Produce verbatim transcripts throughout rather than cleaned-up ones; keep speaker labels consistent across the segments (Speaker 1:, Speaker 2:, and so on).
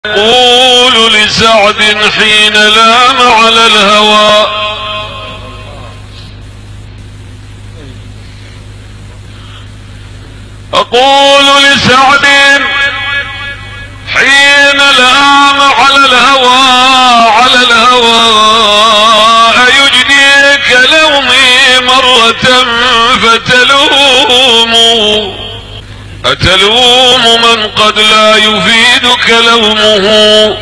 Speaker 1: أقول لسعد حين لام على الهوى أقول لسعد حين لام على الهوى على الهوى أيجديك لومي مرة فتلوم أتلوم من قد لا يفيدك لومه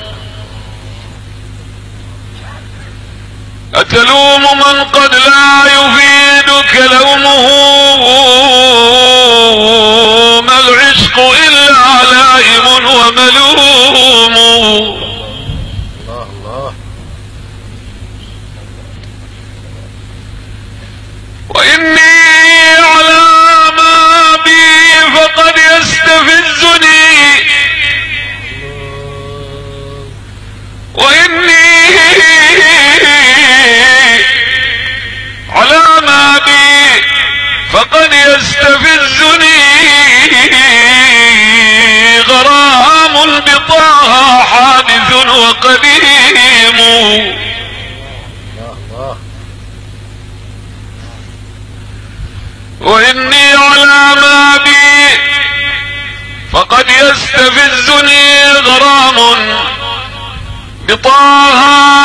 Speaker 1: أتلوم من قد لا يفيدك لومه ما العشق إلا لائم وملوم الله الله. وإني على ما بي فقد يستفزني وإني على ما بي فقد يستفزني غرام بطه حادث وقديم وإني على ما بي فقد يستفزني غرام بطه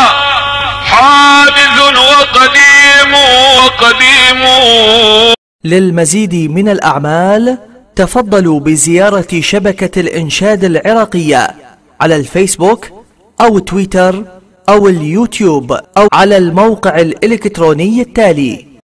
Speaker 1: حادث وقديم وقديم.
Speaker 2: للمزيد من الأعمال تفضلوا بزيارة شبكة الإنشاد العراقية على الفيسبوك أو تويتر أو اليوتيوب أو على الموقع الإلكتروني التالي